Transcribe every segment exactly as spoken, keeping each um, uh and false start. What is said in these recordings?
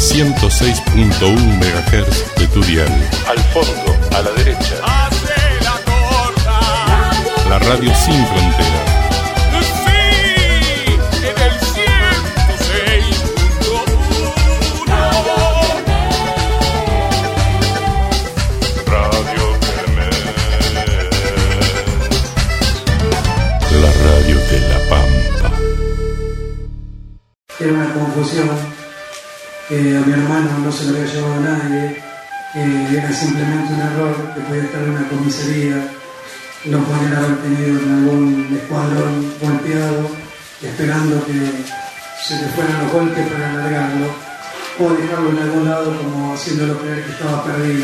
ciento seis punto uno megahertz de tu dial. Al fondo, a la derecha. La radio sin fronteras. Sí, en el ciento seis punto uno. Radio Temer. La radio de La Pampa. Era una confusión, eh, a mi hermano no se lo había llevado a nadie, eh, era simplemente un error que podía estar en una comisaría, lo podían haber tenido en algún escuadrón golpeado, esperando que se le fueran los golpes para alargarlo, o dejarlo en algún lado como haciéndolo creer que estaba perdido.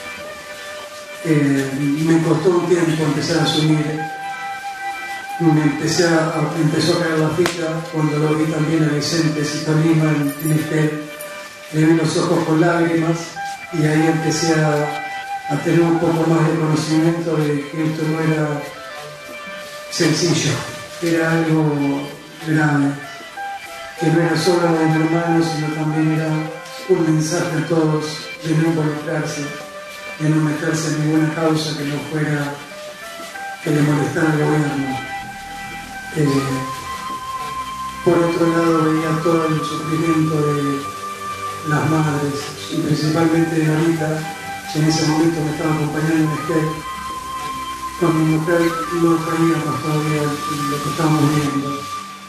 Eh, me costó un tiempo empezar a asumir. Me empecé a, a, empezó a caer la ficha cuando lo vi también a Vicente Citonima en, en este, le vi los ojos con lágrimas y ahí empecé a, a tener un poco más de conocimiento de que esto no era sencillo, era algo grave, que no era solo de mi hermano, sino también era un mensaje a todos de no involucrarse, de no meterse en ninguna causa que no fuera que le molestara al gobierno. Eh, por otro lado veía todo el sufrimiento de las madres y principalmente de Anita, que en ese momento me estaba acompañando en Esquel. Con mi mujer no traíamos todavía lo que estábamos viendo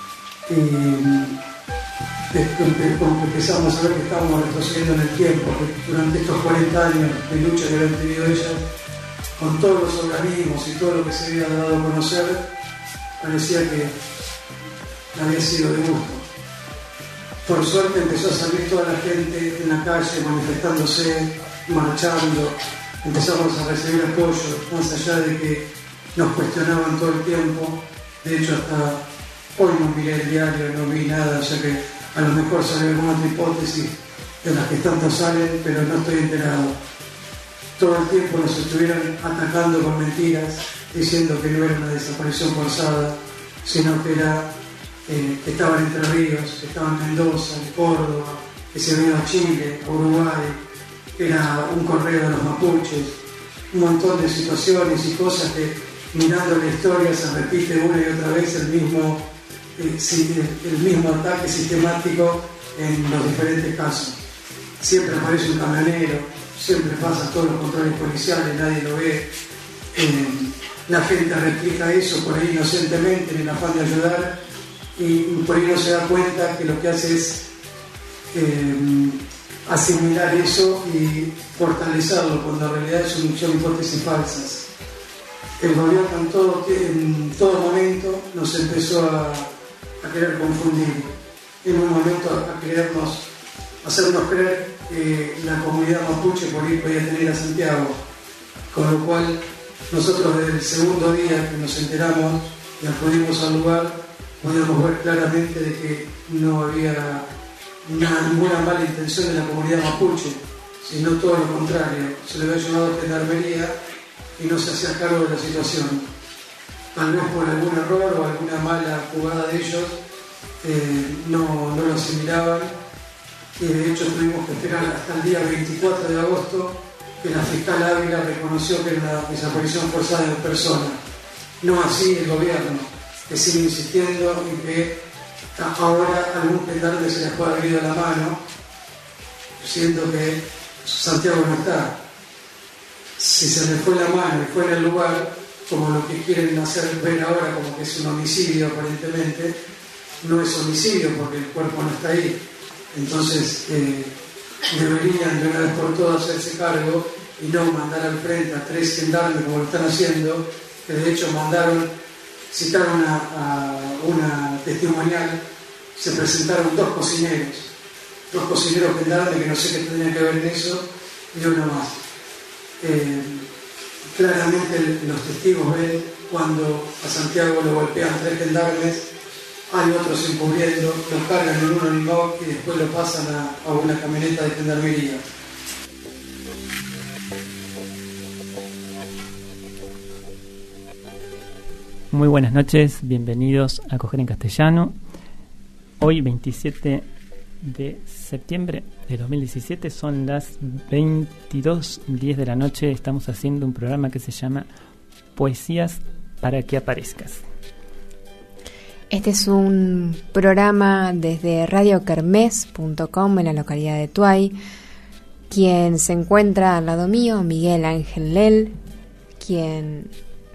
y después empezamos a ver que estábamos retrocediendo en el tiempo, que durante estos cuarenta años de lucha que habían tenido ellas con todos los organismos y todo lo que se había dado a conocer, parecía que había sido de gusto. Por suerte empezó a salir toda la gente en la calle manifestándose, marchando, empezamos a recibir apoyo, más allá de que nos cuestionaban todo el tiempo. De hecho, hasta hoy no miré el diario, no vi nada, o sea que a lo mejor sale alguna otra hipótesis de las que tanto salen, pero no estoy enterado. Todo el tiempo nos estuvieron atacando con mentiras, diciendo que no era una desaparición forzada, sino que era eh, que estaban en Entre Ríos, que estaban en Mendoza, en Córdoba, que se había ido a Chile, a Uruguay, que era un correo de los mapuches, un montón de situaciones y cosas que mirando la historia se repite una y otra vez el mismo, eh, el mismo ataque sistemático en los diferentes casos. Siempre aparece un camionero, siempre pasa todos los controles policiales, nadie lo ve. Eh, la gente replica eso por ahí inocentemente en el afán de ayudar y por ahí no se da cuenta que lo que hace es eh, asimilar eso y fortalecerlo cuando en realidad son, son hipótesis falsas. El gobierno en todo, en todo momento nos empezó a, a querer confundir, en un momento a, a querernos, hacernos creer que la comunidad mapuche por ahí podía tener a Santiago, con lo cual nosotros desde el segundo día que nos enteramos y acudimos al lugar, podíamos ver claramente de que no había una, ninguna mala intención de la comunidad mapuche, sino todo lo contrario, se le había llamado a gendarmería y no se hacía cargo de la situación. Tal vez por algún error o alguna mala jugada de ellos, eh, no, no lo asimilaban y de hecho tuvimos que esperar hasta el día veinticuatro de agosto que la fiscal Ávila reconoció que era una desaparición forzada de personas. No así el gobierno, que sigue insistiendo en que ahora algún gendarme se les puede haber ido la mano, siendo que Santiago no está. Si se les fue la mano y fue en el lugar, como lo que quieren hacer ver ahora como que es un homicidio aparentemente, no es homicidio porque el cuerpo no está ahí. Entonces eh, deberían de una vez por todas hacerse cargo y no mandar al frente a tres gendarmes como lo están haciendo, que de hecho mandaron, citaron a, a una testimonial, se presentaron dos cocineros, dos cocineros gendarmes que no sé qué tendrían que ver en eso, y uno más. Eh, claramente los testigos ven cuando a Santiago lo golpean tres gendarmes, hay otros encubriendo, lo cargan en un animal y después lo pasan a, a una camioneta de gendarmería. Muy buenas noches, bienvenidos a Coger en Castellano. Hoy veintisiete de septiembre de dos mil diecisiete. Son las veintidós diez de la noche. Estamos haciendo un programa que se llama Poesías para que aparezcas. Este es un programa desde radio kermés punto com en la localidad de Tuay. Quien se encuentra al lado mío, Miguel Ángel Lel. Quien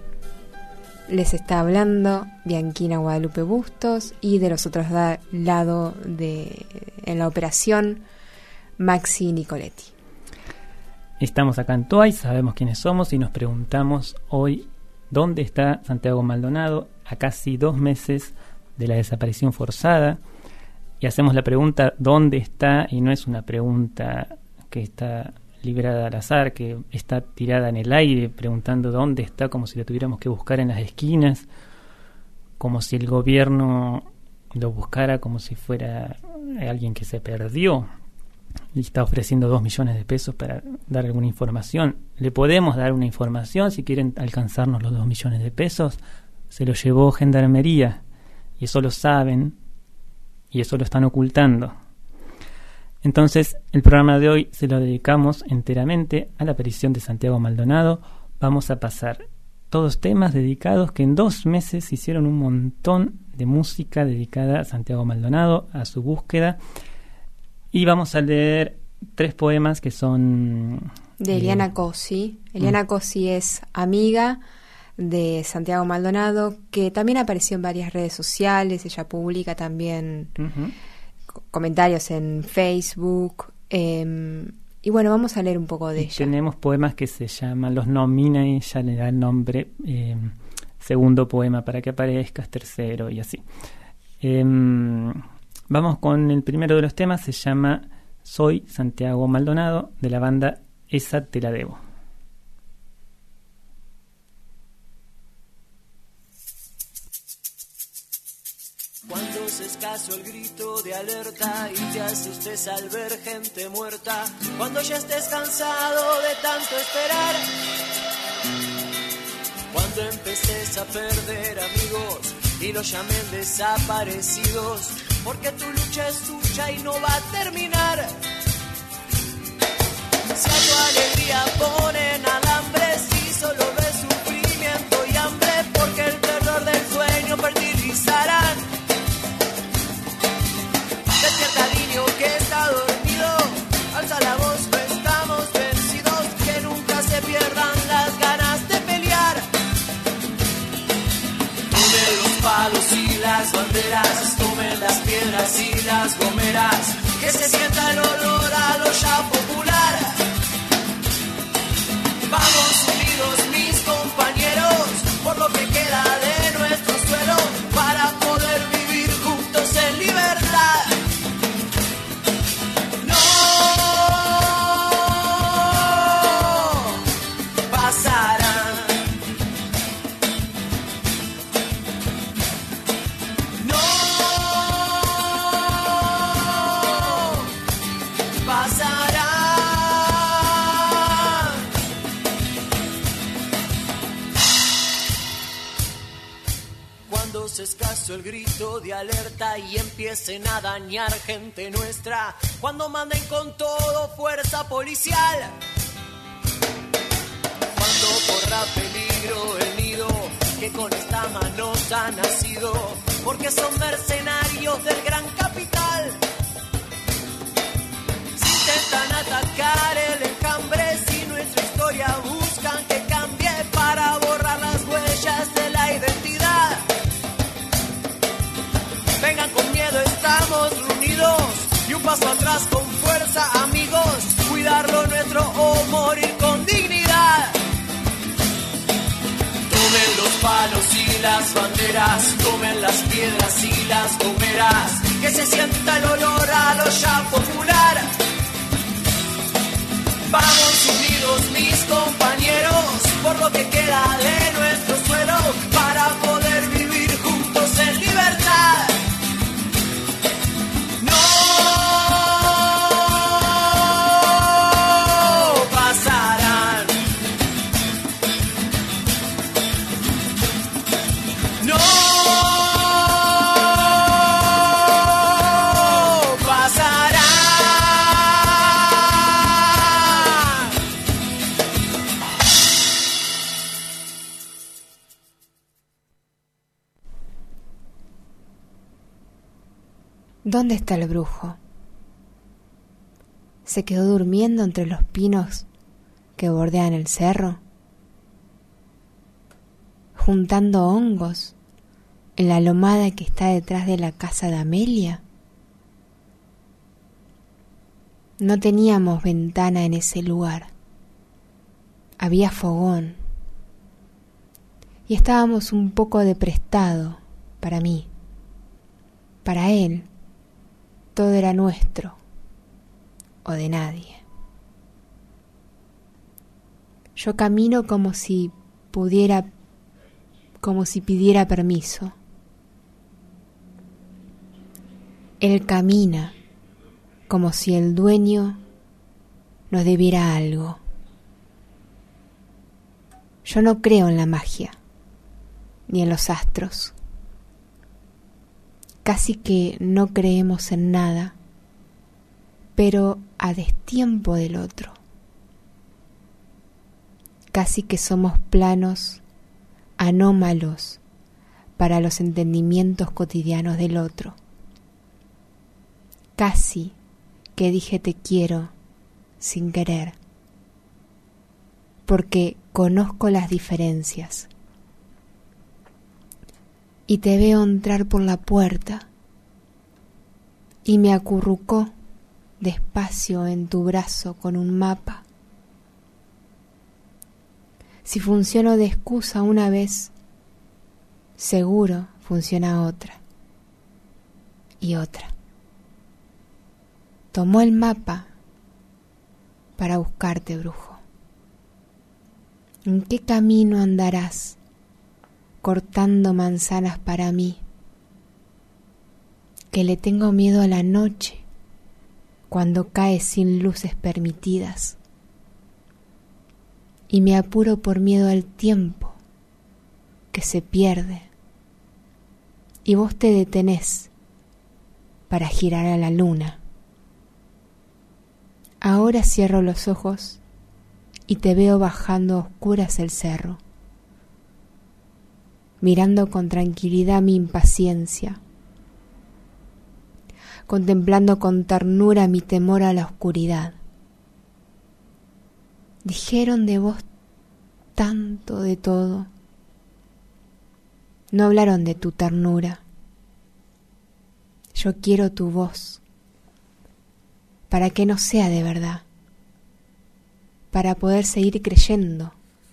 les está hablando, Bianquina Guadalupe Bustos. Y de los otros da- lado de, en la operación, Maxi Nicoletti. Estamos acá en Tuay, sabemos quiénes somos y nos preguntamos hoy dónde está Santiago Maldonado a casi dos meses de la desaparición forzada, y hacemos la pregunta ¿dónde está? Y no es una pregunta que está librada al azar, que está tirada en el aire, preguntando dónde está, como si lo tuviéramos que buscar en las esquinas, como si el gobierno lo buscara como si fuera alguien que se perdió y está ofreciendo dos millones de pesos para dar alguna información. Le podemos dar una información si quieren alcanzarnos los dos millones de pesos. Se lo llevó Gendarmería y eso lo saben y eso lo están ocultando. Entonces el programa de hoy se lo dedicamos enteramente a la aparición de Santiago Maldonado. Vamos a pasar todos temas dedicados que en dos meses hicieron un montón de música dedicada a Santiago Maldonado, a su búsqueda. Y vamos a leer tres poemas que son... De Eliana Cossi. Eliana mm. Cossi es amiga de Santiago Maldonado, que también apareció en varias redes sociales. Ella publica también uh-huh. co- comentarios en Facebook. Eh, y bueno, vamos a leer un poco de y ella. Tenemos poemas que se llaman, los nomina y ella le da el nombre. Eh, segundo poema para que aparezcas, tercero y así. Eh, Vamos con el primero de los temas, se llama Soy Santiago Maldonado, de la banda Esa Te La Debo. Cuando es escaso el grito de alerta y te asustes al ver gente muerta, cuando ya estés cansado de tanto esperar, cuando empeces a perder amigos y los llamen desaparecidos, porque tu lucha es tuya y no va a terminar. Si a tu alegría ponen alambres y solo ves sufrimiento y hambre, porque el terror del sueño fertilizarán. Despierta niño que está dormido, alza la voz, no estamos vencidos, que nunca se pierdan las ganas de pelear. Tomen los palos y las banderas, tomen las piedras y las gomeras, que se sienta el olor a lo ya popular. Vamos unidos mis compañeros, por lo que queda de nuestro suelo, para poder vivir juntos en libertad. No pasarán. Escaso el grito de alerta y empiecen a dañar gente nuestra, cuando manden con todo fuerza policial, cuando corra peligro el nido que con esta mano ha nacido, porque son mercenarios del gran capital. Si intentan atacar el enjambre, si nuestra historia buscan que cambie para borrar las huellas de la identidad, vengan con miedo, estamos reunidos, y un paso atrás con fuerza, amigos, cuidar lo nuestro o morir con dignidad. Tomen los palos y las banderas, tomen las piedras y las gomeras, que se sienta el olor a lo ya popular. Vamos unidos mis compañeros, por lo que queda de nuestro suelo, para poder vivir juntos en libertad. No ¿Dónde está el brujo? ¿Se quedó durmiendo entre los pinos que bordean el cerro? ¿Juntando hongos en la lomada que está detrás de la casa de Amelia? No teníamos ventana en ese lugar. Había fogón. Y estábamos un poco de prestado para mí. Para él, todo era nuestro o de nadie. Yo camino como si pudiera, como si pidiera permiso. Él camina como si el dueño nos debiera algo. Yo no creo en la magia, ni en los astros. Casi que no creemos en nada, pero a destiempo del otro. Casi que somos planos anómalos para los entendimientos cotidianos del otro. Casi que dije te quiero sin querer, porque conozco las diferencias. Y te veo entrar por la puerta y me acurrucó despacio en tu brazo con un mapa. Si funcionó de excusa una vez, seguro funciona otra y otra. Tomó el mapa para buscarte, brujo. ¿En qué camino andarás cortando manzanas para mí? Que le tengo miedo a la noche cuando cae sin luces permitidas. Y me apuro por miedo al tiempo que se pierde. Y vos te detenés para girar a la luna. Ahora cierro los ojos y te veo bajando a oscuras el cerro, mirando con tranquilidad mi impaciencia, contemplando con ternura mi temor a la oscuridad. Dijeron de vos tanto de todo, no hablaron de tu ternura. Yo quiero tu voz, para que no sea de verdad, para poder seguir creyendo.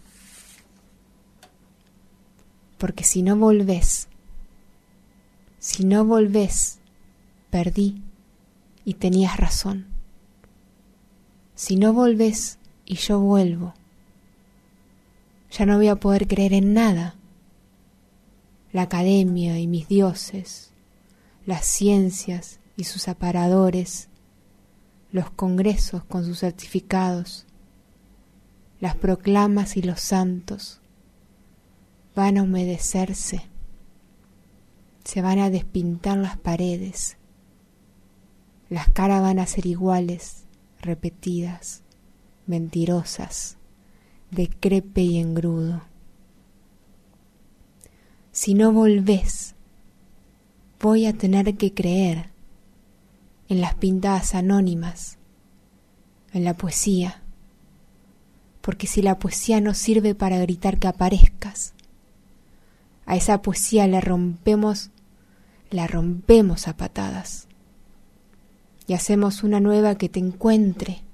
Porque si no volvés, si no volvés, perdí y tenías razón. Si no volvés y yo vuelvo, ya no voy a poder creer en nada. La academia y mis dioses, las ciencias y sus aparadores, los congresos con sus certificados, las proclamas y los santos, van a humedecerse, se van a despintar las paredes, las caras van a ser iguales, repetidas, mentirosas, de crepe y engrudo. Si no volvés, voy a tener que creer en las pintadas anónimas, en la poesía, porque si la poesía no sirve para gritar que aparezcas, a esa poesía le rompemos, la rompemos a patadas y hacemos una nueva que te encuentre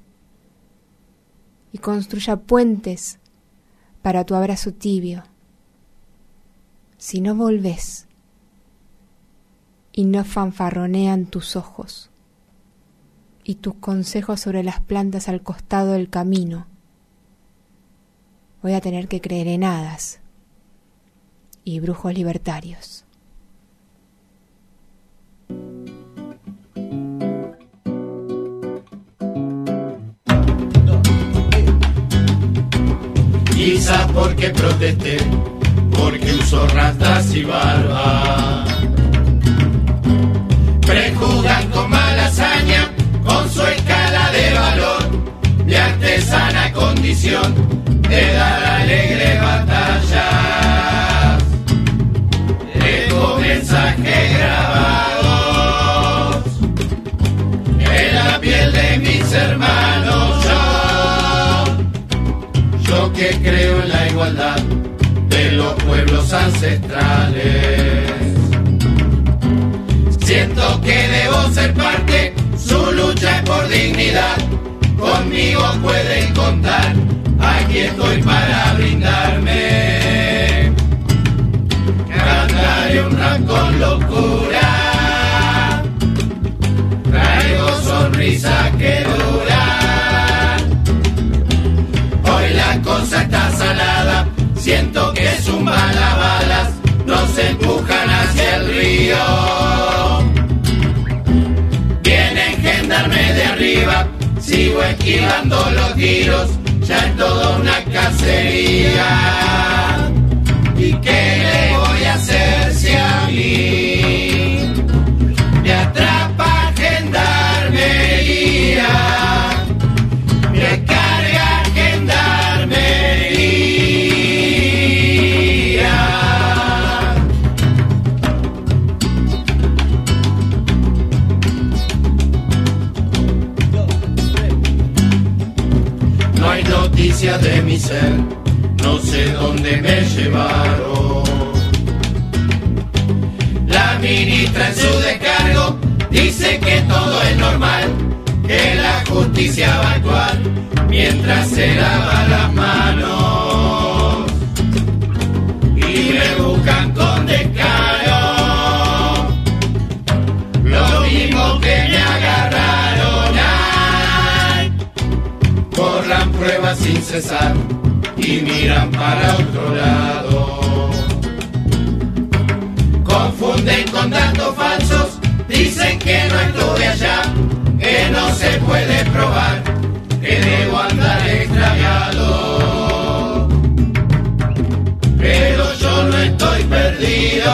y construya puentes para tu abrazo tibio. Si no volvés y no fanfarronean tus ojos y tus consejos sobre las plantas al costado del camino, voy a tener que creer en hadas y brujos libertarios. Quizás porque protesté, porque uso rastas y barba. Prejuzgan con mala hazaña, con su escala de valor, mi artesana condición de dar alegres batallas. Dejo mensajes grabados caminos ancestrales. Siento que debo ser parte, su lucha es por dignidad. Conmigo pueden contar, aquí estoy para brindarme. Cantaré un rap con locura, traigo sonrisa que dura. Hoy la cosa está salada, siento que es un balabalas, nos empujan hacia el río. Vienen gendarmes de arriba, sigo esquivando los tiros, ya es toda una cacería. ¿Y qué le voy a hacer si a mí me atrapa gendarmería? Me carga gendarmería. No hay noticias de mi ser, no sé dónde me llevaron. La ministra en su descargo dice que todo es normal, que la justicia va a actuar mientras se lava las manos. Y me buscan con descaro, lo mismo que me agarraron. Ay, borran pruebas sin cesar y miran para otro lado. Confunden con datos falsos, dicen que no estuve allá, que no se puede probar, que debo andar extraviado. Pero yo no estoy perdido,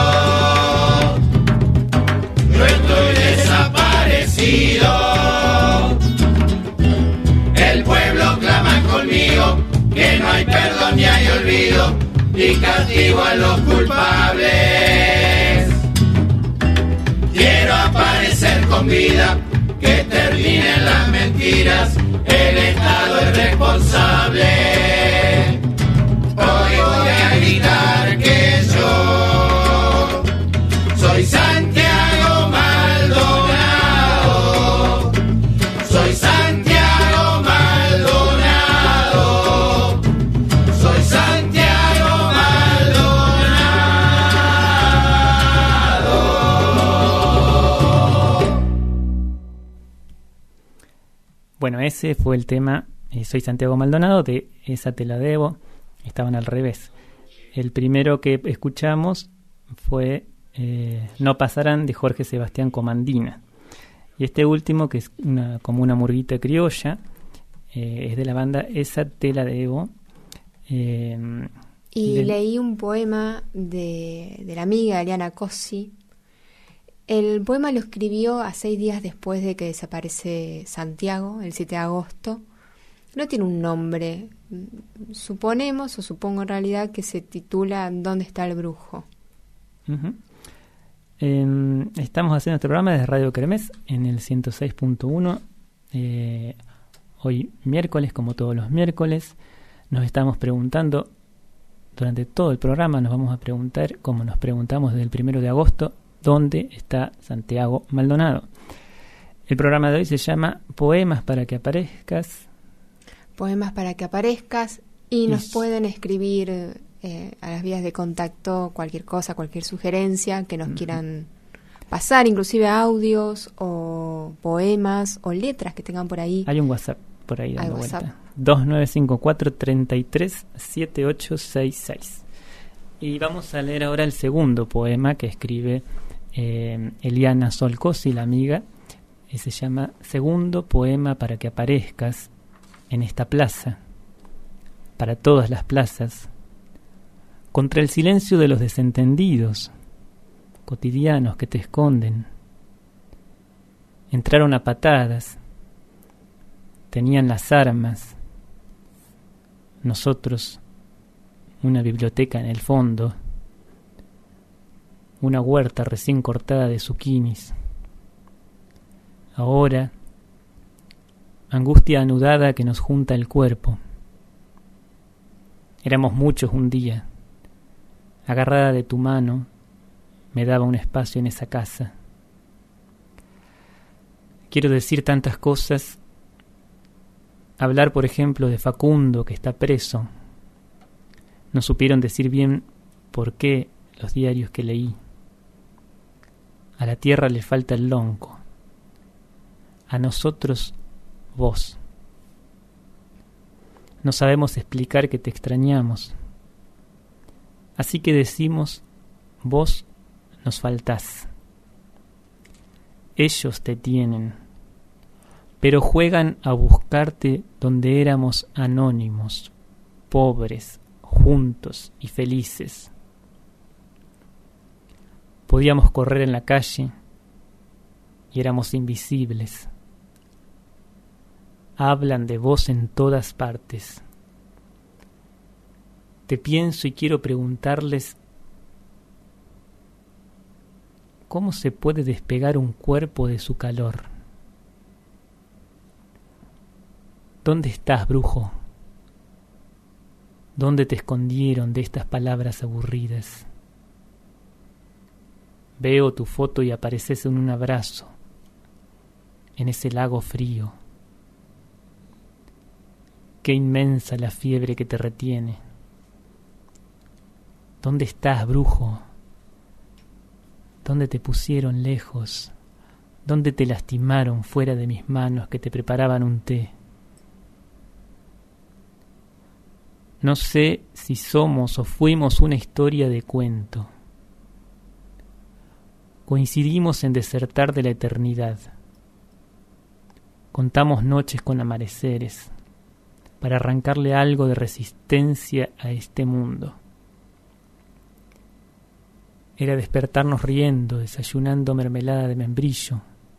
yo estoy desaparecido. El pueblo clama conmigo, que no hay perdón ni hay olvido, y castigo a los culpables. Quiero aparecer con vida, que terminen las mentiras, el Estado es responsable. Hoy voy a gritar que yo soy Santiago Maldonado, soy Santiago Maldonado, soy Santiago Maldonado. Bueno, ese fue el tema eh, Soy Santiago Maldonado, de Esa te la debo. Estaban al revés. El primero que escuchamos fue eh, No pasarán, de Jorge Sebastián Comandina. Y este último, que es una, como una murguita criolla, eh, es de la banda Esa te la debo. Eh, y de... leí un poema de, de la amiga Eliana Cossi. El poema lo escribió a seis días después de que desaparece Santiago, el siete de agosto. No tiene un nombre. Suponemos, o supongo en realidad, que se titula ¿Dónde está el brujo? Uh-huh. Eh, estamos haciendo este programa desde Radio Kermés en el ciento seis punto uno. Eh, hoy miércoles, como todos los miércoles, nos estamos preguntando, durante todo el programa nos vamos a preguntar, como nos preguntamos desde el primero de agosto, ¿dónde está Santiago Maldonado? El programa de hoy se llama Poemas para que aparezcas. Poemas para que aparezcas, y nos es... pueden escribir eh, a las vías de contacto cualquier cosa, cualquier sugerencia que nos uh-huh. quieran pasar, inclusive audios o poemas o letras que tengan por ahí. Hay un WhatsApp por ahí dando Hay WhatsApp. vuelta. dos nueve cinco cuatro, tres tres, siete ocho seis seis. Y vamos a leer ahora el segundo poema que escribe eh, Eliana Solcosi, la amiga, y se llama Segundo poema para que aparezcas en esta plaza, para todas las plazas, contra el silencio de los desentendidos, cotidianos que te esconden. Entraron a patadas, tenían las armas, nosotros una biblioteca en el fondo, una huerta recién cortada de zucchinis. Ahora, angustia anudada que nos junta el cuerpo. Éramos muchos un día, agarrada de tu mano, me daba un espacio en esa casa. Quiero decir tantas cosas, hablar por ejemplo de Facundo que está preso. No supieron decir bien por qué los diarios que leí. A la tierra le falta el lonco, a nosotros vos. No sabemos explicar que te extrañamos, así que decimos, vos nos faltás. Ellos te tienen, pero juegan a buscarte donde éramos anónimos, pobres, juntos y felices. Podíamos correr en la calle y éramos invisibles. Hablan de vos en todas partes. Te pienso y quiero preguntarles ¿cómo se puede despegar un cuerpo de su calor? ¿Dónde estás, brujo? ¿Dónde te escondieron de estas palabras aburridas? Veo tu foto y apareces en un abrazo, en ese lago frío. Qué inmensa la fiebre que te retiene. ¿Dónde estás, brujo? ¿Dónde te pusieron lejos? ¿Dónde te lastimaron fuera de mis manos que te preparaban un té? No sé si somos o fuimos una historia de cuento. Coincidimos en desertar de la eternidad. Contamos noches con amaneceres para arrancarle algo de resistencia a este mundo. Era despertarnos riendo, desayunando mermelada de membrillo,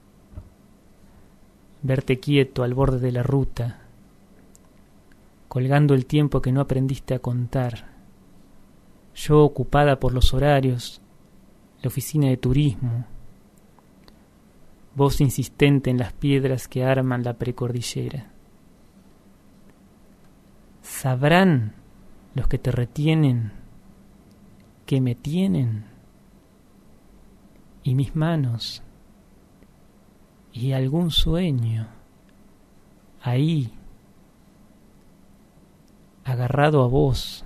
verte quieto al borde de la ruta, colgando el tiempo que no aprendiste a contar, yo ocupada por los horarios, la oficina de turismo, vos insistente en las piedras que arman la precordillera. ¿Sabrán los que te retienen que me tienen? Y mis manos, y algún sueño, ahí, agarrado a vos,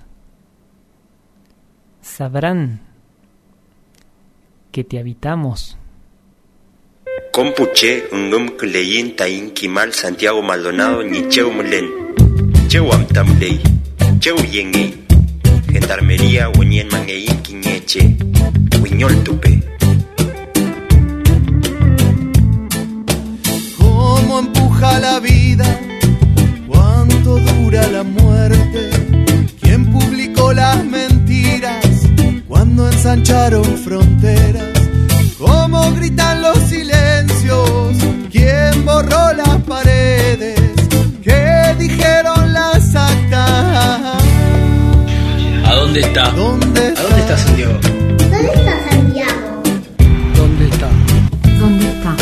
¿sabrán que te habitamos? Compuche un nom que leyin tayin kimal Santiago Maldonado ni cheu mulen cheu amtamley cheu yengi gendarmería wenyen mangeyin kiñeche wiñol tupe. ¿Cómo empuja la vida? ¿Cuánto dura la muerte? ¿Quién publicó las mentiras cuando ensancharon fronteras? ¿Cómo gritan los silencios? ¿Quién borró las paredes? ¿Qué dijeron las actas? ¿A dónde está? ¿Dónde está? ¿A dónde está Santiago? ¿Dónde está Santiago? ¿Dónde está? ¿Dónde está?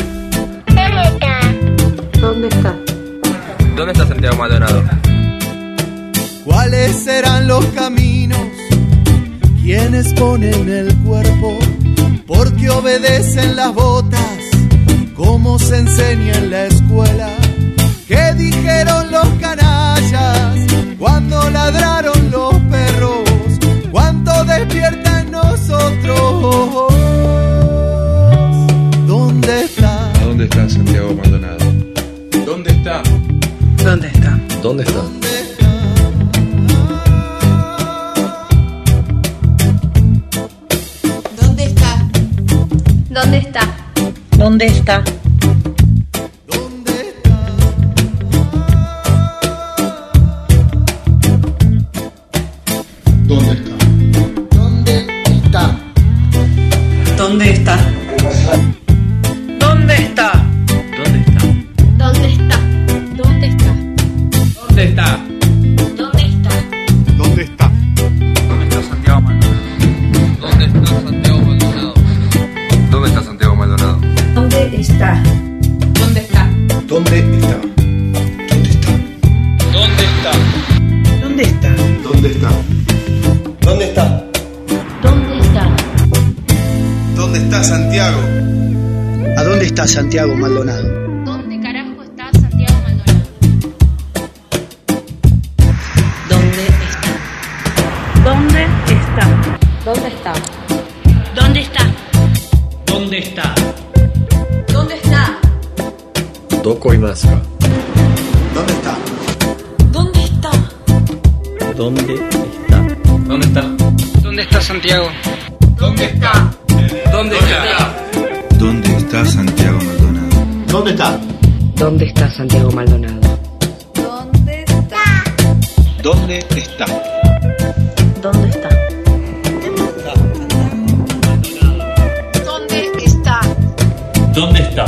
¿Dónde está? ¿Dónde está Santiago Maldonado? ¿Cuáles serán los caminos? ¿Quiénes ponen el cuerpo? ¿Por qué obedecen las botas? ¿Cómo se enseña en la escuela? ¿Qué dijeron los canallas cuando ladraron los perros? ¿Cuánto despierta en nosotros? ¿Dónde está? ¿A dónde está Santiago Maldonado? ¿Dónde está? ¿Dónde está? ¿Dónde está? ¿Dónde está? ¿Dónde está? ¿Dónde está? ¿Dónde está? ¿Dónde está? ¿Dónde está? ¿Dónde está? ¿Dónde está? ¿Dónde está? ¿Dónde está? ¿Dónde está? ¿Dónde está? ¿Dónde está Santiago Maldonado? ¿Dónde está Santiago Maldonado? ¿Dónde está Santiago Maldonado? ¿Dónde está? ¿Dónde está? ¿Dónde está? ¿Dónde está? ¿Dónde está? ¿Dónde está? ¿Dónde está? ¿Dónde está Santiago? ¿A dónde está Santiago Maldonado? ¿Dónde carajo está Santiago Maldonado? ¿Dónde está? ¿Dónde está? ¿Dónde está? ¿Dónde está? ¿Dónde está? ¿Dónde está? Doko imaska. ¿Dónde está? ¿Dónde está? ¿Dónde está? ¿Dónde está? ¿Dónde está Santiago? ¿Dónde está? ¿Dónde está? ¿Dónde está Santiago Maldonado? ¿Dónde está? ¿Dónde está Santiago Maldonado? ¿Dónde está? ¿Dónde está? ¿Dónde está? ¿Dónde está? ¿Dónde está?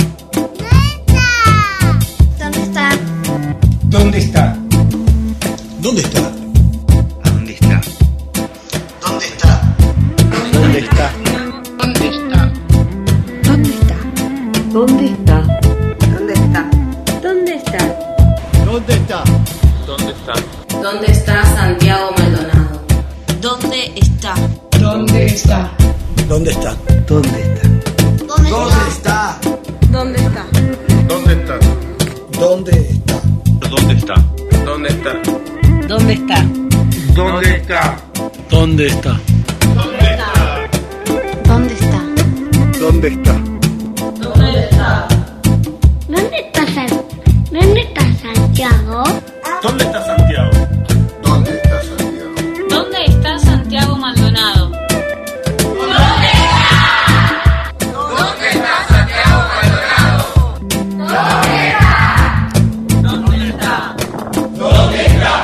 ¿Dónde está? ¿Dónde está? ¿Dónde está? ¿A dónde está? ¿Dónde está? ¿Dónde está? ¿Dónde está? ¿Dónde está? ¿Dónde está? ¿Dónde está? ¿Dónde está? ¿Dónde está? ¿Dónde está? ¿Dónde está Santiago Maldonado? ¿Dónde está? ¿Dónde está? ¿Dónde está? ¿Dónde está? ¿Dónde está? ¿Dónde está? ¿Dónde está? ¿Dónde está? ¿Dónde está? ¿Dónde está? ¿Dónde está? ¿Dónde está? ¿Dónde está? ¿Dónde está? ¿Dónde está? ¿Dónde está? ¿Dónde está San... ¿Dónde está Santiago? ¿Dónde está Santiago? ¿Dónde está Santiago? ¿Dónde está Santiago Maldonado? ¿Dónde está Santiago Maldonado? ¿Dónde está? ¿Dónde está? ¿Dónde está?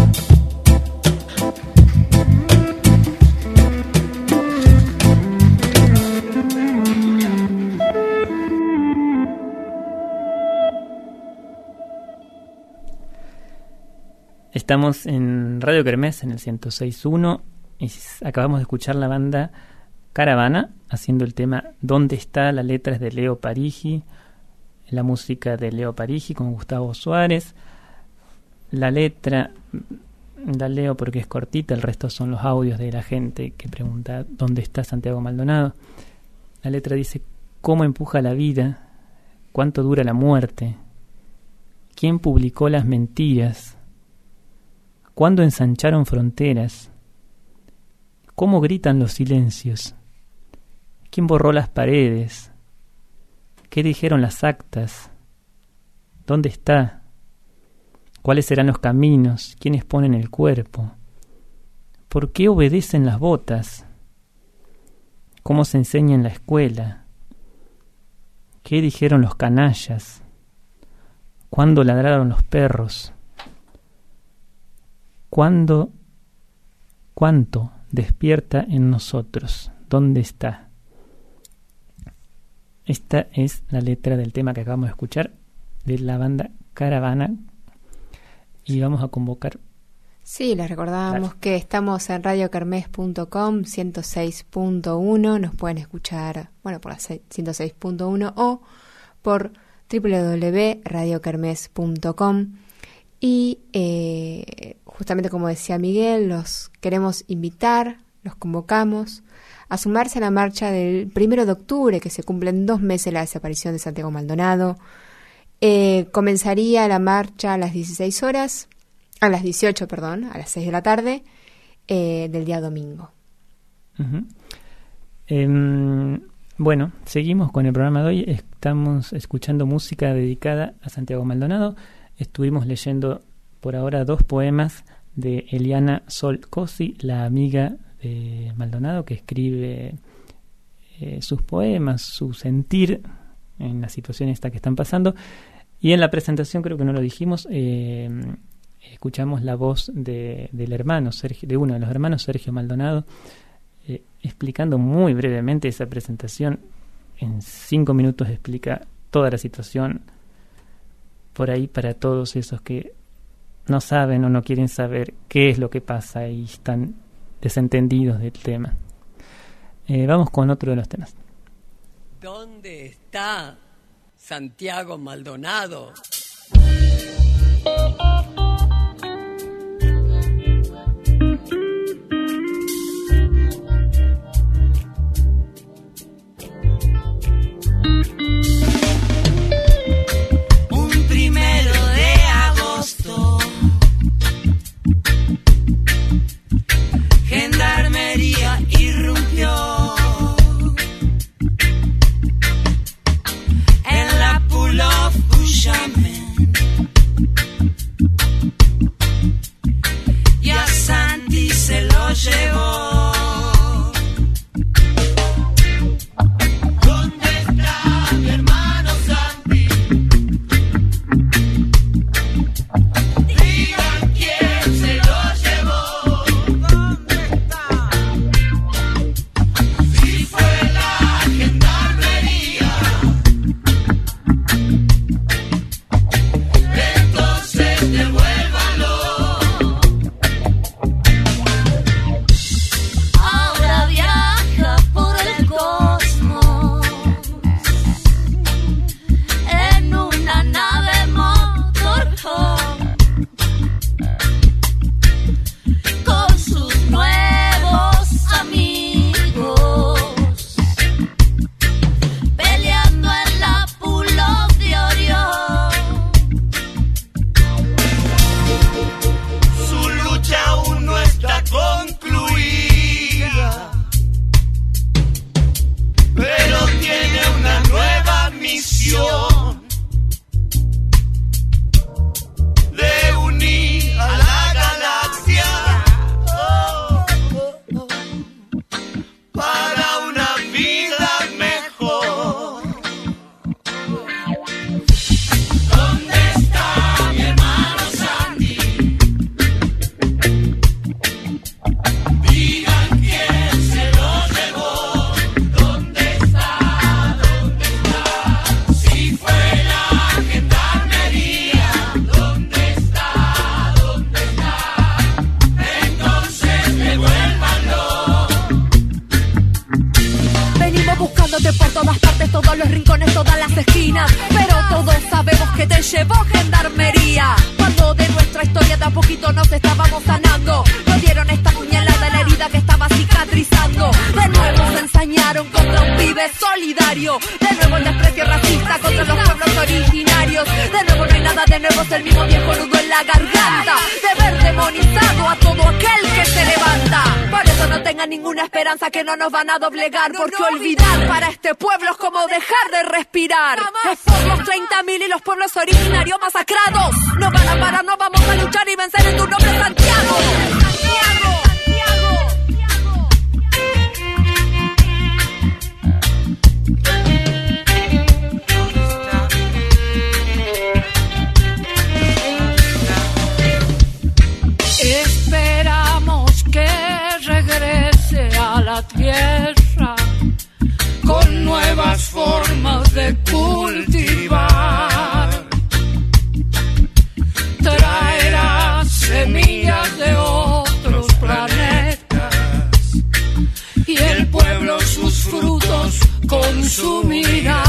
Estamos en Radio Kermés en el ciento seis punto uno y s- acabamos de escuchar la banda Caravana haciendo el tema ¿Dónde está? La letra es de Leo Parigi, la música de Leo Parigi con Gustavo Suárez. La letra mm, la leo porque es cortita, el resto son los audios de la gente que pregunta ¿dónde está Santiago Maldonado? La letra dice: ¿cómo empuja la vida? ¿Cuánto dura la muerte? ¿Quién publicó las mentiras? ¿Cuándo ensancharon fronteras? ¿Cómo gritan los silencios? ¿Quién borró las paredes? ¿Qué dijeron las actas? ¿Dónde está? ¿Cuáles serán los caminos? ¿Quiénes ponen el cuerpo? ¿Por qué obedecen las botas? ¿Cómo se enseña en la escuela? ¿Qué dijeron los canallas? ¿Cuándo ladraron los perros? ¿Cuándo, cuánto despierta en nosotros? ¿Dónde está? Esta es la letra del tema que acabamos de escuchar de la banda Caravana y vamos a convocar. Sí, les recordamos Dale. que estamos en radio kermés punto com, ciento seis punto uno, nos pueden escuchar, bueno, por la se- ciento seis punto uno o por doble u doble u doble u punto radio kermés punto com. Y eh, justamente como decía Miguel, los queremos invitar, los convocamos a sumarse a la marcha del primero de octubre, que se cumplen dos meses de la desaparición de Santiago Maldonado. Eh, comenzaría la marcha a las dieciséis horas, a las dieciocho, perdón, a las seis de la tarde eh, del día domingo. Uh-huh. Eh, bueno, seguimos con el programa de hoy. Estamos escuchando música dedicada a Santiago Maldonado. Estuvimos leyendo por ahora dos poemas de Eliana Sol Cosi, la amiga de Maldonado, que escribe eh, sus poemas, su sentir en la situación esta que están pasando. Y en la presentación, creo que no lo dijimos, eh, escuchamos la voz de, del hermano Sergio, de uno de los hermanos, Sergio Maldonado, eh, explicando muy brevemente esa presentación. En cinco minutos explica toda la situación por ahí para todos esos que no saben o no quieren saber qué es lo que pasa y están desentendidos del tema. Eh, vamos con otro de los temas. ¿Dónde está Santiago Maldonado? llevó Gendarmería. Cuando de nuestra historia de a poquito nos estábamos sanando, nos dieron esta puñalada en la herida que estaba cicatrizando. De nuevo se ensañaron contra un pibe solidario. De nuevo el desprecio racista contra los pueblos originarios. De nuevo no hay nada de nuevo, es el mismo viejo nudo en la garganta de ver demonizado a todo aquel que se levanta. Por eso no tengan ninguna esperanza que no nos van a doblegar, porque olvidar para este pueblo es como dejar de respirar. Es por los treinta mil y los pueblos originarios masacrados. No van a parar, no vamos a luchar y vencer en tu nombre, Santiago. Santiago. Esperamos que regrese a la tierra con nuevas formas de cultivar. Traerá semillas de otros planetas y el pueblo sus frutos consumirá.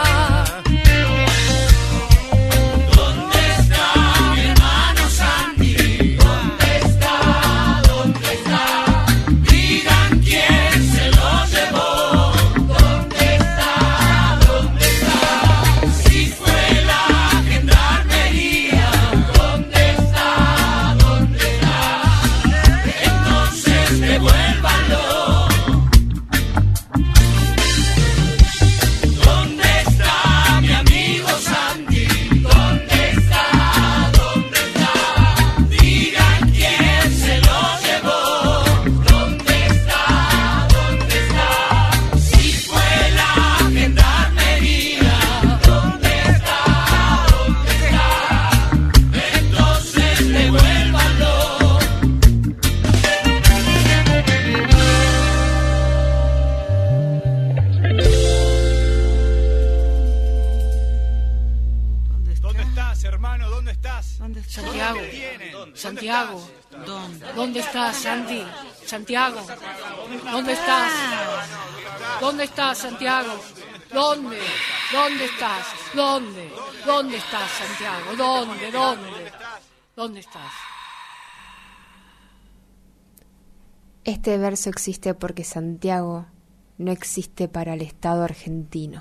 Santiago, ¿dónde? ¿Dónde estás, Santi? Santiago, ¿dónde estás? ¿Dónde estás, Santiago? ¿Dónde? ¿Dónde estás? ¿Dónde? ¿Dónde estás, Santiago? ¿Dónde? ¿Dónde? ¿Dónde estás? Este verso existe porque Santiago no existe para el Estado argentino.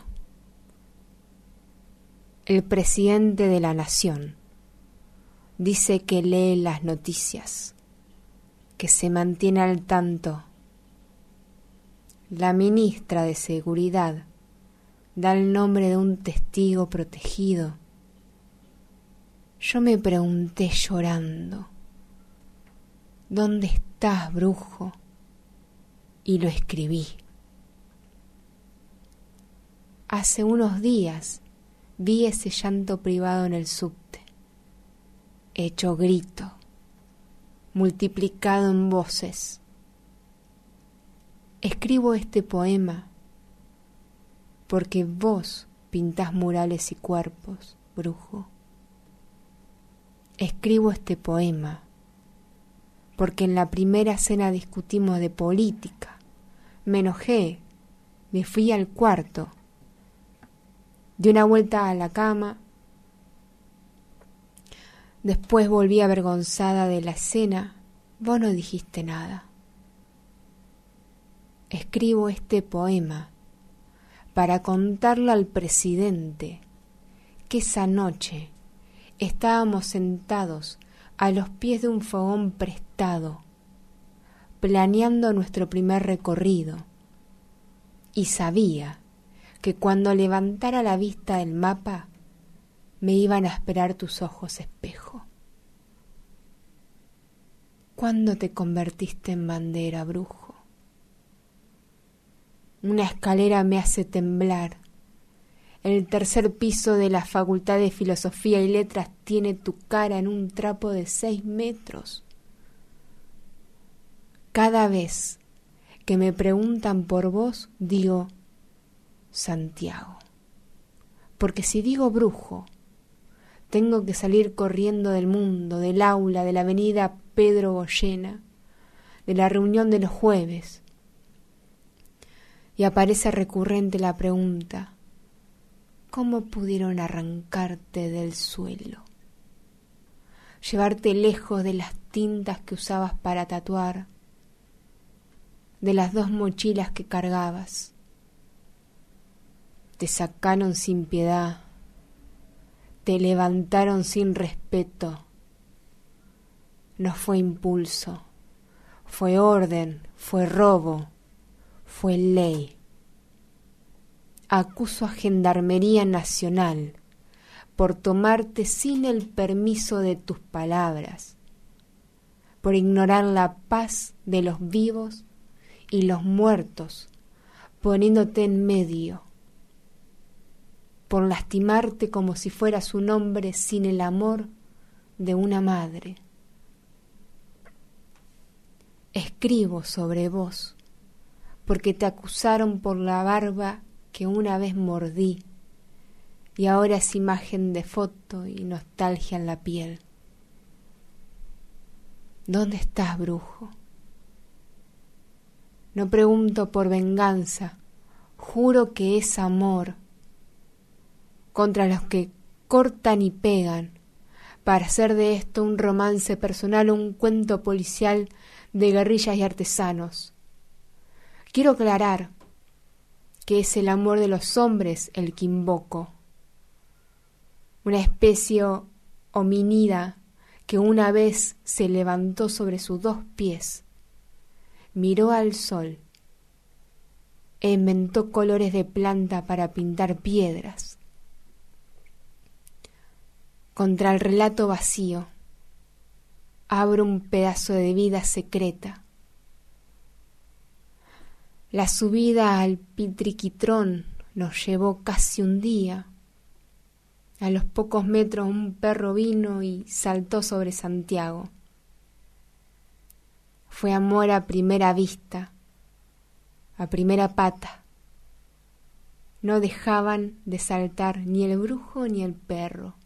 El presidente de la nación dice que lee las noticias, que se mantiene al tanto. La ministra de Seguridad da el nombre de un testigo protegido. Yo me pregunté llorando, ¿dónde estás, brujo? Y lo escribí. Hace unos días vi ese llanto privado en el subte, hecho grito, multiplicado en voces. Escribo este poema porque vos pintás murales y cuerpos, brujo. Escribo este poema porque en la primera cena discutimos de política. Me enojé, me fui al cuarto, di una vuelta a la cama. Después volví avergonzada de la escena. Vos no dijiste nada. Escribo este poema para contarle al presidente que esa noche estábamos sentados a los pies de un fogón prestado, planeando nuestro primer recorrido, y sabía que cuando levantara la vista del mapa me iban a esperar tus ojos espejo. ¿Cuándo te convertiste en bandera, brujo? Una escalera me hace temblar. El tercer piso de la Facultad de Filosofía y Letras tiene tu cara en un trapo de seis metros. Cada vez que me preguntan por vos, digo Santiago. Porque si digo brujo, tengo que salir corriendo del mundo, del aula, de la avenida Pedro Goyena, de la reunión de los jueves. Y aparece recurrente la pregunta: ¿Cómo pudieron arrancarte del suelo? Llevarte lejos de las tintas que usabas para tatuar, de las dos mochilas que cargabas. Te sacaron sin piedad, te levantaron sin respeto. No fue impulso, fue orden, fue robo, fue ley. Acuso a Gendarmería Nacional por tomarte sin el permiso de tus palabras, por ignorar la paz de los vivos y los muertos, poniéndote en medio, por lastimarte como si fueras un hombre sin el amor de una madre. Escribo sobre vos, porque te acusaron por la barba que una vez mordí, y ahora es imagen de foto y nostalgia en la piel. ¿Dónde estás, brujo? No pregunto por venganza, juro que es amor contra los que cortan y pegan, para hacer de esto un romance personal o un cuento policial de guerrillas y artesanos. Quiero aclarar que es el amor de los hombres el que invoco, una especie hominida que una vez se levantó sobre sus dos pies, miró al sol e inventó colores de planta para pintar piedras. Contra el relato vacío abro un pedazo de vida secreta. La subida al Pitriquitrón nos llevó casi un día. A los pocos metros un perro vino y saltó sobre Santiago. Fue amor a primera vista, a primera pata. No dejaban de saltar ni el brujo ni el perro.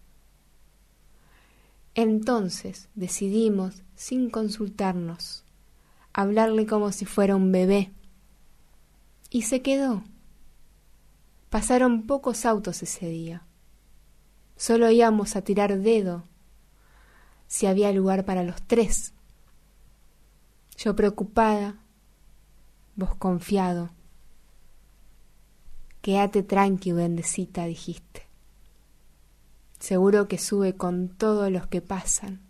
Entonces decidimos, sin consultarnos, hablarle como si fuera un bebé. Y se quedó. Pasaron pocos autos ese día. Solo íbamos a tirar dedo si había lugar para los tres. Yo preocupada, vos confiado. Quédate tranqui, bendecita, dijiste. Seguro que sube con todos los que pasan.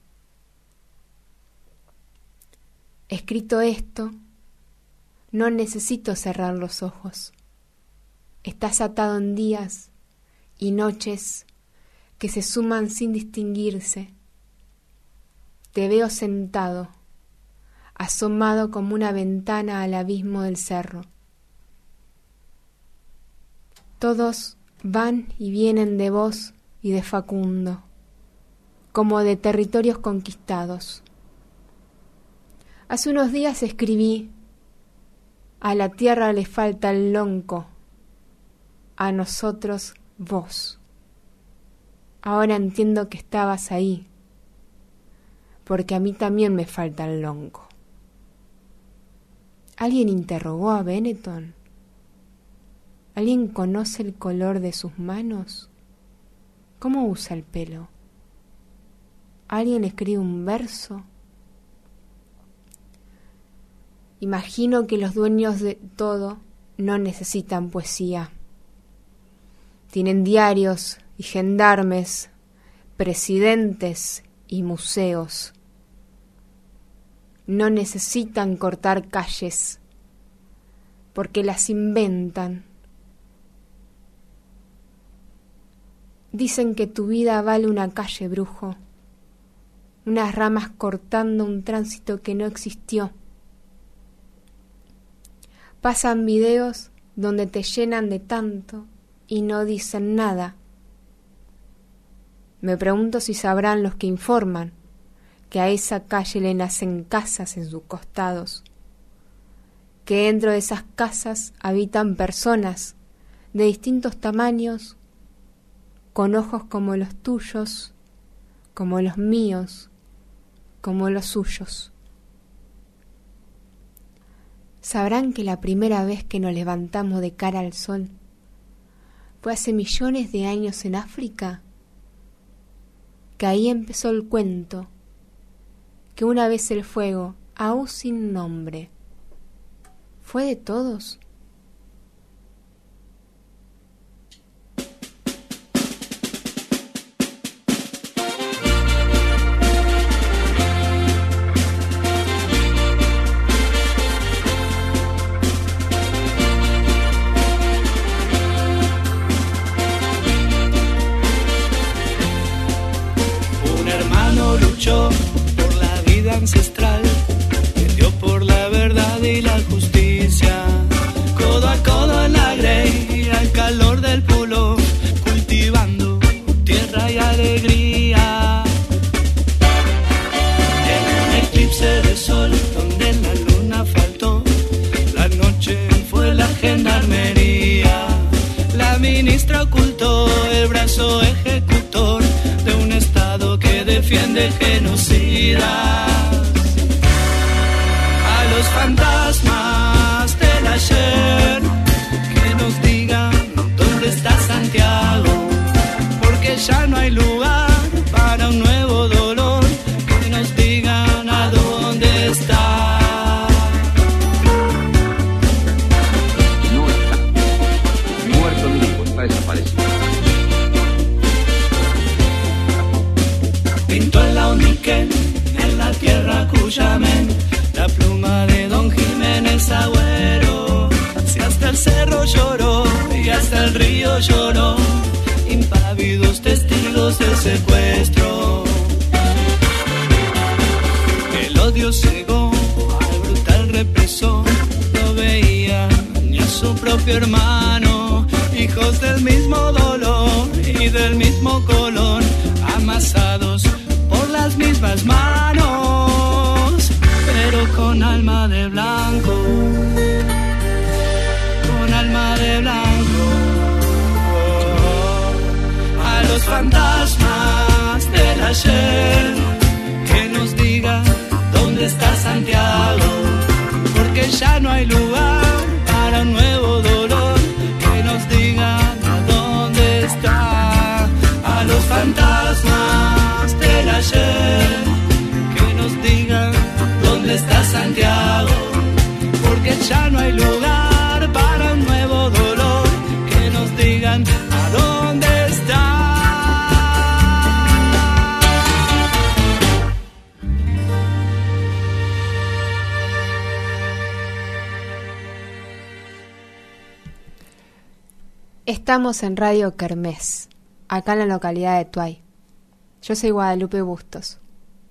Escrito esto, no necesito cerrar los ojos. Estás atado en días y noches que se suman sin distinguirse. Te veo sentado, asomado como una ventana al abismo del cerro. Todos van y vienen de vos y de Facundo, como de territorios conquistados. Hace unos días escribí: a la tierra le falta el lonco, a nosotros vos. Ahora entiendo que estabas ahí, porque a mí también me falta el lonco. ¿Alguien interrogó a Benetton? ¿Alguien conoce el color de sus manos? ¿Cómo usa el pelo? ¿Alguien escribe un verso? Imagino que los dueños de todo no necesitan poesía. Tienen diarios y gendarmes, presidentes y museos. No necesitan cortar calles, porque las inventan. Dicen que tu vida vale una calle, brujo, unas ramas cortando un tránsito que no existió. Pasan videos donde te llenan de tanto y no dicen nada. Me pregunto si sabrán los que informan que a esa calle le nacen casas en sus costados, que dentro de esas casas habitan personas de distintos tamaños, con ojos como los tuyos, como los míos, como los suyos. Sabrán que la primera vez que nos levantamos de cara al sol, fue hace millones de años en África, que ahí empezó el cuento, que una vez el fuego, aún sin nombre, fue de todos. Por la vida ancestral, peleó por la verdad y la justicia, codo a codo en la grey, al calor del pulo, cultivando tierra y alegría. En un eclipse de sol, donde la luna faltó, la noche fue la gendarmería. La ministra ocultó el brazo ejecutor de un estado que defiende genocidas. A los fantasmas del ayer, que nos digan dónde está Santiago, porque ya no hay lugar para un nuevo dolor. Que nos digan a dónde está. No está. Muerto vivo, está desaparecido. Pintó en la Oniquén, en la tierra Cuyamén, la pluma de Don Jiménez Agüero. Si hasta el cerro lloró y hasta el río lloró, impávidos testigos del secuestro. El odio cegó al brutal represor, no veía ni a su propio hermano, hijos del mismo dolor y del mismo color, amasados por las mismas manos, pero con alma de blanco, con alma de blanco. A los fantasmas del ayer, que nos diga dónde está Santiago, porque ya no hay lugar para un nuevo dolor. Que nos digan a dónde está. A los fantasmas del ayer, que nos digan dónde está Santiago, porque ya no hay lugar para un nuevo dolor. Que nos digan a dónde está. Estamos en Radio Kermés, acá en la localidad de Tuay. Yo soy Guadalupe Bustos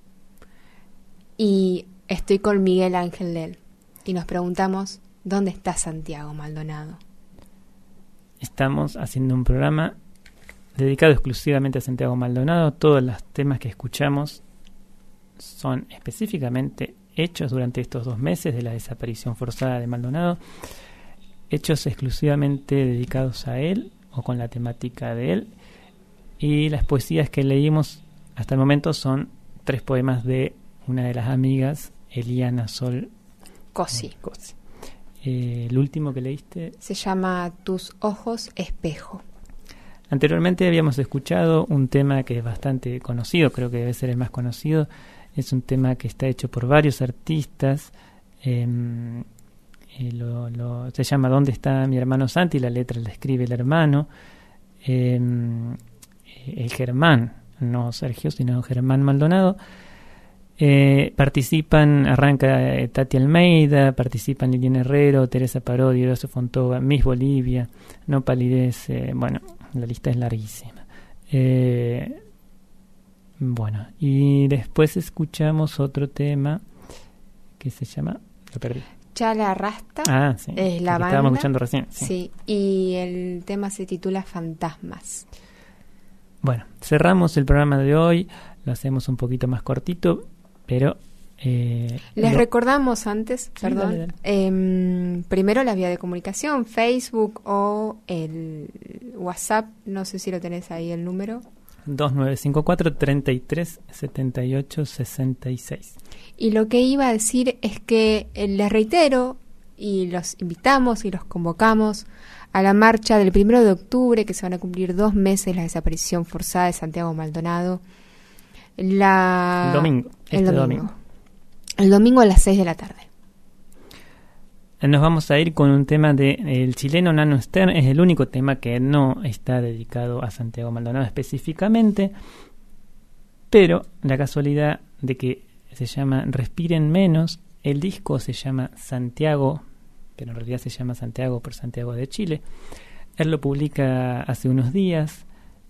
y estoy con Miguel Ángel Lel y nos preguntamos, ¿dónde está Santiago Maldonado? Estamos haciendo un programa dedicado exclusivamente a Santiago Maldonado. Todos los temas que escuchamos son específicamente hechos durante estos dos meses de la desaparición forzada de Maldonado, hechos exclusivamente dedicados a él o con la temática de él. Y las poesías que leímos hasta el momento son tres poemas de una de las amigas, Eliana Sol Cosi. Cosi. Eh, el último que leíste se llama Tus ojos espejo. Anteriormente habíamos escuchado un tema que es bastante conocido, creo que debe ser el más conocido. Es un tema que está hecho por varios artistas. Eh, eh, lo, lo, se llama ¿Dónde está mi hermano Santi? La letra la escribe el hermano. Eh, el Germán, no Sergio, sino Germán Maldonado. Eh, participan, arranca eh, Tati Almeida, participan Liliana Herrero, Teresa Parodi, Horacio Fontova, Miss Bolivia, No Palidez, eh, bueno, la lista es larguísima. Eh, bueno, y después escuchamos otro tema que se llama, lo perdí. Chala Rasta, ah, sí, es la que banda. Estábamos escuchando recién. Sí. sí, y el tema se titula Fantasmas. Bueno, cerramos el programa de hoy, lo hacemos un poquito más cortito, pero... Eh, Les lo... recordamos antes, sí, perdón, dale, dale. Eh, primero la vía de comunicación, Facebook o el WhatsApp, no sé si lo tenés ahí el número. dos nueve cinco cuatro, treinta y tres, setenta y ocho, sesenta y seis. Y lo que iba a decir es que, eh, les reitero, y los invitamos y los convocamos a la marcha del primero de octubre, que se van a cumplir dos meses de la desaparición forzada de Santiago Maldonado. La... El domingo. Este el domingo. domingo. El domingo a las seis de la tarde. Nos vamos a ir con un tema de el chileno Nano Stern. Es el único tema que no está dedicado a Santiago Maldonado específicamente, pero la casualidad de que se llama Respiren Menos, el disco se llama Santiago, pero en realidad se llama Santiago por Santiago de Chile. Él lo publica hace unos días.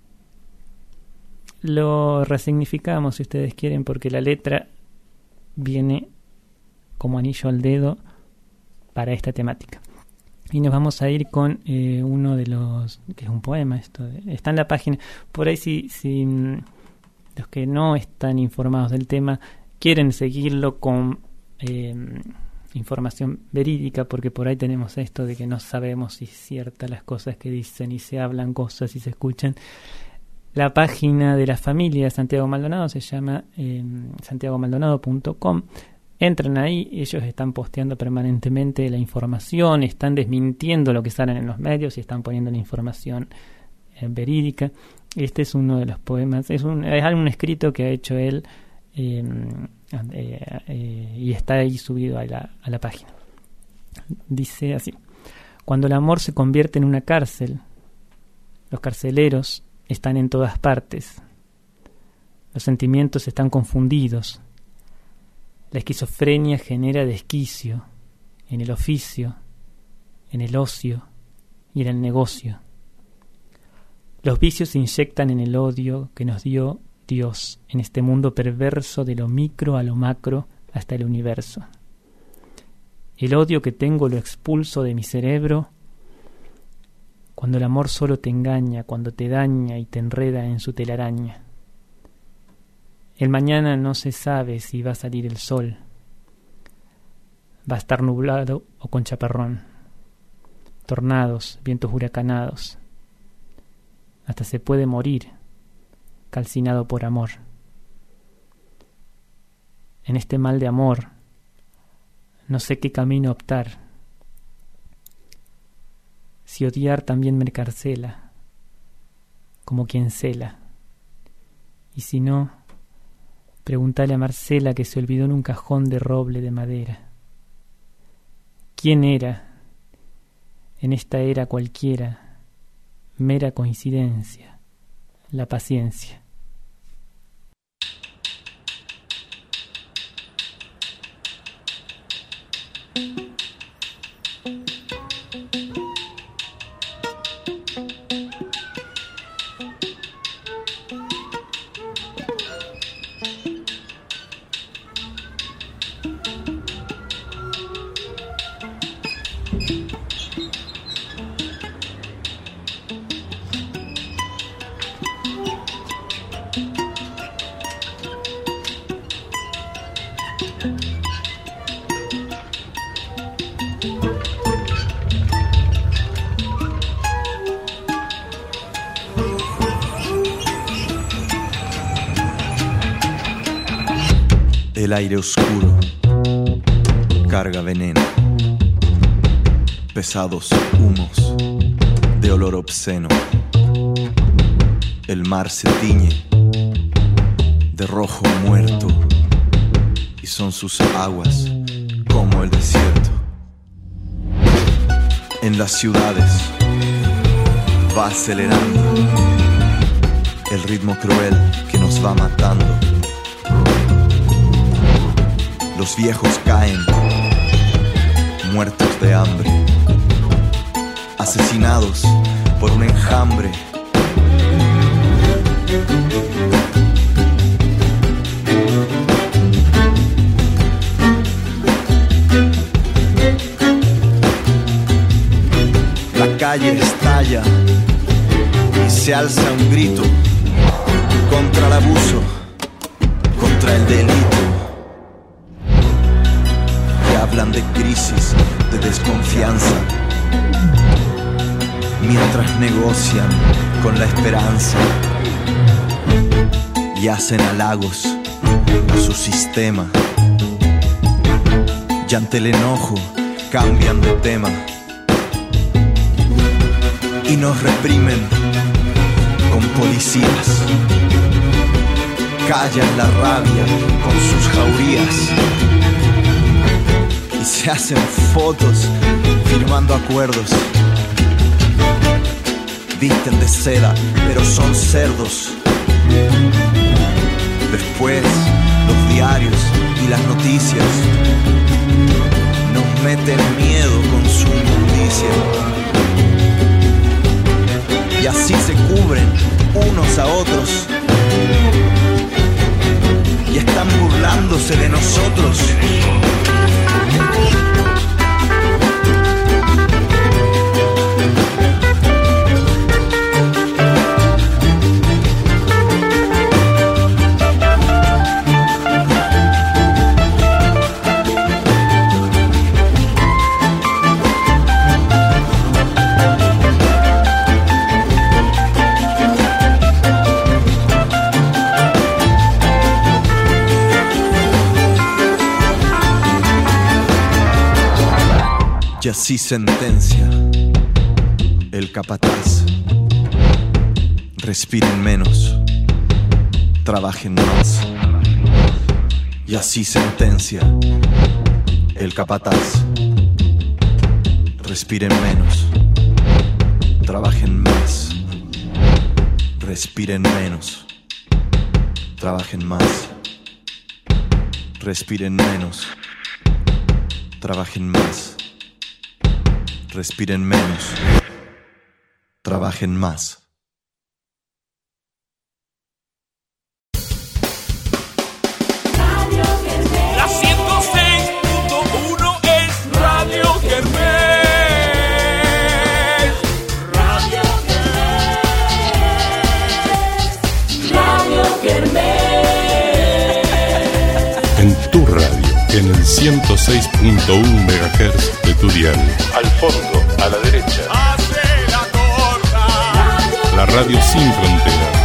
Lo resignificamos, si ustedes quieren, porque la letra viene como anillo al dedo para esta temática. Y nos vamos a ir con eh, uno de los, que es un poema, esto de, está en la página, por ahí si, si los que no están informados del tema quieren seguirlo con eh, información verídica, porque por ahí tenemos esto de que no sabemos si es cierta las cosas que dicen y se hablan cosas y se escuchan. La página de la familia de Santiago Maldonado se llama eh, santiago maldonado punto com. Entran ahí, ellos están posteando permanentemente la información, están desmintiendo lo que salen en los medios y están poniendo la información eh, verídica. Este es uno de los poemas, es un, es un escrito que ha hecho él eh, eh, eh, y está ahí subido a la, a la página. Dice así: cuando el amor se convierte en una cárcel, los carceleros están en todas partes, los sentimientos están confundidos. La esquizofrenia genera desquicio en el oficio, en el ocio y en el negocio. Los vicios se inyectan en el odio que nos dio Dios en este mundo perverso de lo micro a lo macro hasta el universo. El odio que tengo lo expulso de mi cerebro cuando el amor solo te engaña, cuando te daña y te enreda en su telaraña. El mañana no se sabe si va a salir el sol. Va a estar nublado o con chaparrón. Tornados, vientos huracanados. Hasta se puede morir, calcinado por amor. En este mal de amor, no sé qué camino optar. Si odiar también me encarcela, como quien cela. Y si no, preguntale a Marcela, que se olvidó en un cajón de roble de madera. ¿Quién era, en esta era cualquiera, mera coincidencia, la paciencia? El aire oscuro carga veneno, pesados humos de olor obsceno. El mar se tiñe de rojo muerto y son sus aguas como el desierto. En las ciudades va acelerando el ritmo cruel que nos va matando. Los viejos caen, muertos de hambre, asesinados por un enjambre. La calle estalla y se alza un grito contra el abuso, contra el delito. Hablan de crisis, de desconfianza, mientras negocian con la esperanza y hacen halagos a su sistema. Y ante el enojo cambian de tema y nos reprimen con policías. Callan la rabia con sus jaurías y se hacen fotos firmando acuerdos. Visten de seda, pero son cerdos. Después, los diarios y las noticias nos meten miedo con su inmundicia. Y así se cubren unos a otros y están burlándose de nosotros. Y así sentencia el capataz: respiren menos, trabajen más. Y así sentencia el capataz: respiren menos, trabajen más. Respiren menos, trabajen más. Respiren menos, trabajen más. Respiren menos, trabajen más. La ciento seis punto uno es Radio Kermés. Radio Kermés. Radio Kermés. En tu radio, en el ciento seis punto uno megahertz de tu dial. Al fondo, a la derecha. Hace la torta. La radio sin fronteras.